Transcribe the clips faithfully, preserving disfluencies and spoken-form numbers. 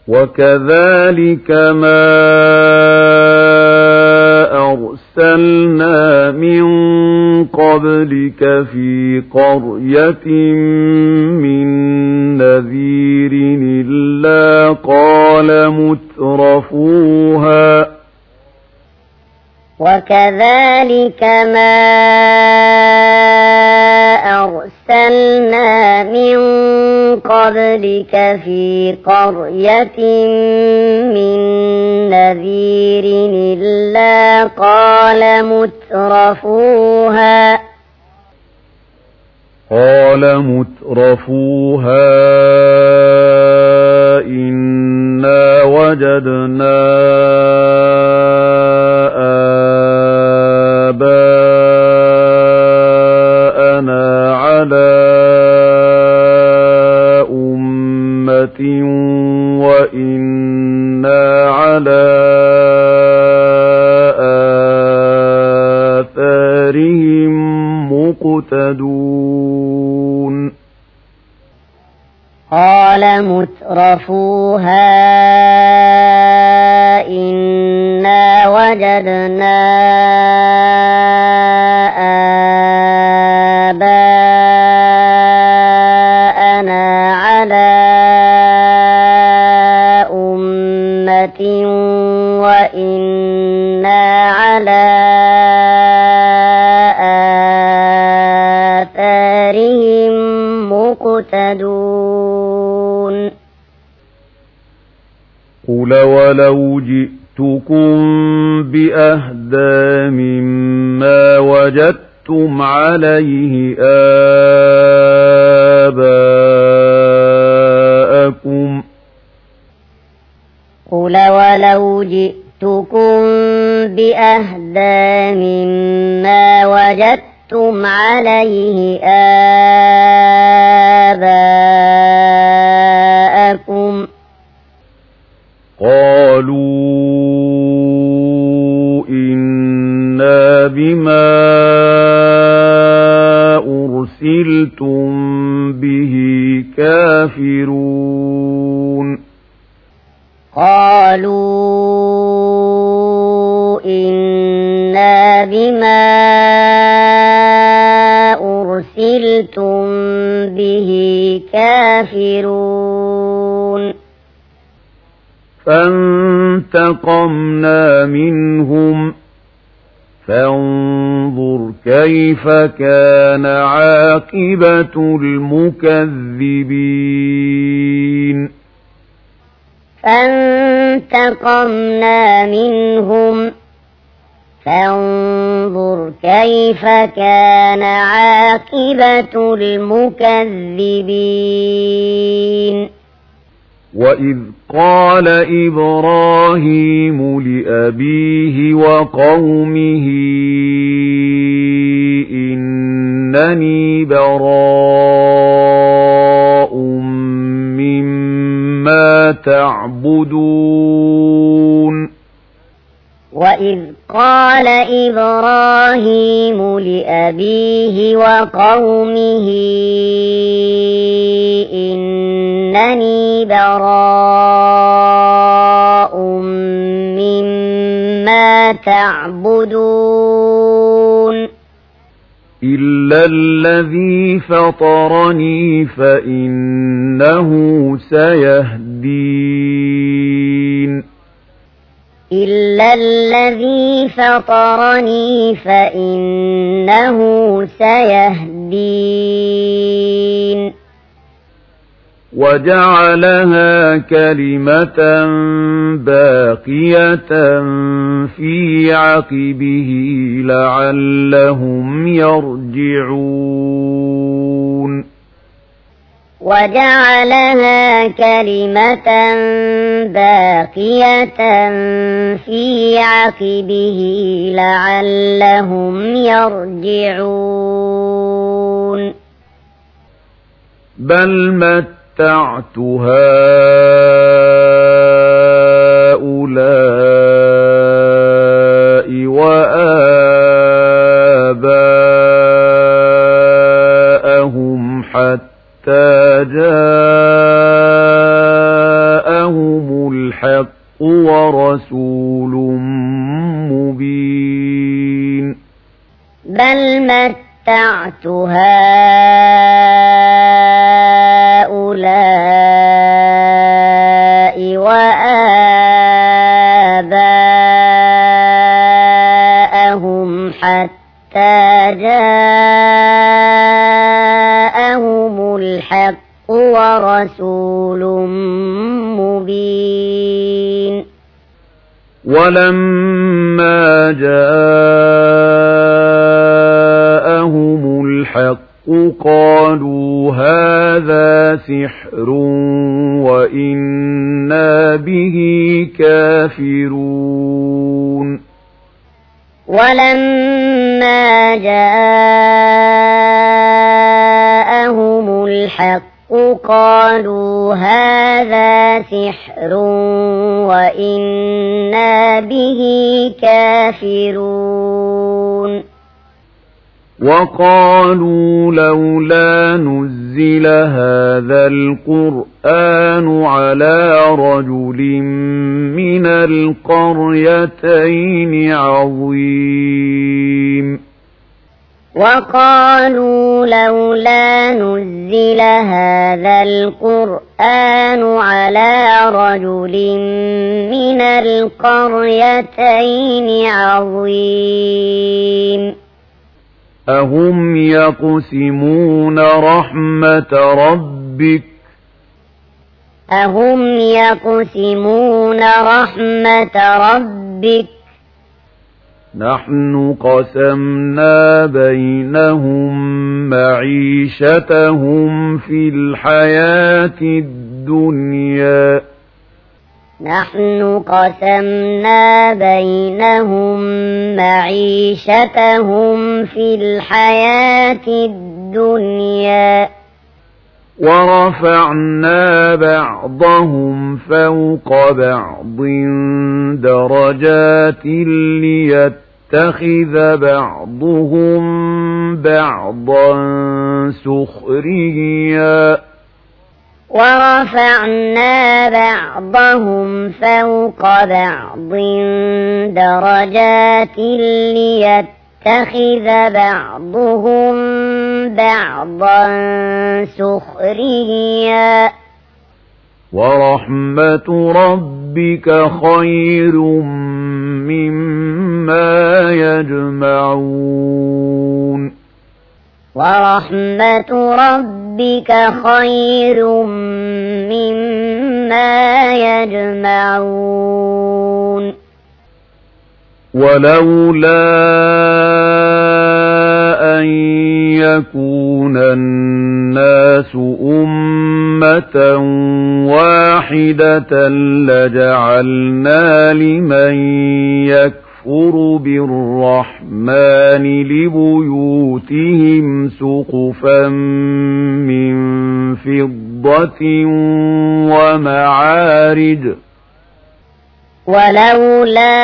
وكذلك ما أرسلنا من قبلك في قرية من نذير إلا قال مترفوها وكذلك ما أرسلنا من قبلك في قرية من نذير إلا قال مترفوها قال مترفوها إنا وجدنا آباءنا على أمة وإنا على آثارهم مقتدون قال مترفوها إنا وجدنا آباءنا على أمة وإنا على آثارهم مقتدون قل ولو جئتكم بأهدى مما وجدتم عليه آباءكم قل ولو جئتكم بأهدى مما وجدتم عليه آباءكم قالوا إنا بما أرسلتم به كافرون قالوا إنا بما أرسلتم به كافرون فانتقمنا منهم فانظر كيف كان عاقبة المكذبين فانتقمنا منهم فانظر كيف كان عاقبة المكذبين وإذ قال إبراهيم لأبيه وقومه إنني براء مما تعبدون وإذ قال إبراهيم لأبيه وقومه إنني براء مما تعبدون إلا الذي فطرني فإنه سيهدين إلا الذي فطرني فإنه سيهدين وجعلها كلمة باقية في عقبه لعلهم يرجعون وجعلها كلمة باقية في عقبه لعلهم يرجعون بل متعت هؤلاء وآباءهم حتى جاءهم الحق ورسول مبين بل متعت هؤلاء وآباءهم حتى جاءهم الحق ورسول مبين ولما جاءهم الحق قالوا هذا سحر وإنا به كافرون ولما جاءهم الحق قالوا هذا سحر وإنا به كافرون وقالوا لولا نزل هذا القرآن على رجل من القريتين عظيم وقالوا لولا نزل هذا القرآن على رجل من القريتين عظيم أهم يقسمون رحمة ربك أهم يقسمون رحمة ربك نحن قسمنا بينهم معيشتهم في الحياة الدنيا نحن قسمنا بينهم معيشتهم في الحياة الدنيا ورفعنا بعضهم فوق بعض درجات ليتخذ بعضهم بعضا سخريا ورفعنا بعضهم فوق بعض درجات ليتخذ بعضهم بعضا سخريا ورحمة ربك خير مما يجمعون ورحمة ربك خير مما يجمعون ولولا أن يكون الناس أمة واحدة لجعلنا لمن يكفر بالرحمن لبيوتهم سقفا من فضة ومعارج ولولا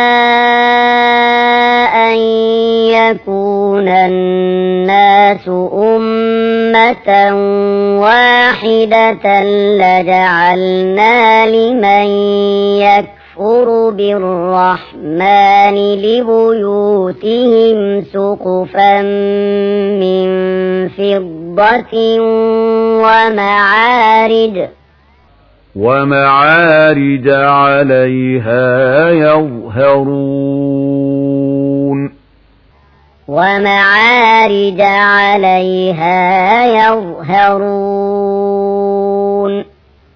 أن يكون الناس أمة واحدة لجعلنا لمن يكفر بالرحمن لبيوتهم سقفا من فضة ومعارج ومعارج عليها يظهرون ومعارج عليها يظهرون